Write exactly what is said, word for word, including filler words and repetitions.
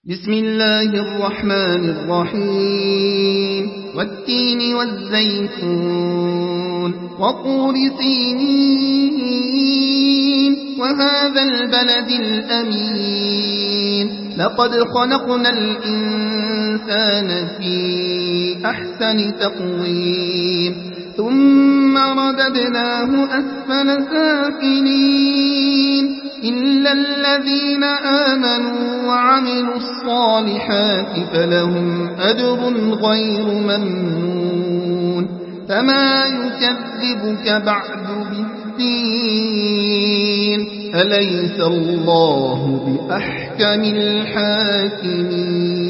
بسم الله الرحمن الرحيم والتين والزيتون وطور سينين وهذا البلد الأمين لقد خلقنا الإنسان في أحسن تقويم ثم رددناه أسفل سافلين إلا الذين آمنوا وعملوا الصالحات فلهم أجر غير ممنون فما يكذبك بعد بالدين أليس الله بأحكم الحاكمين.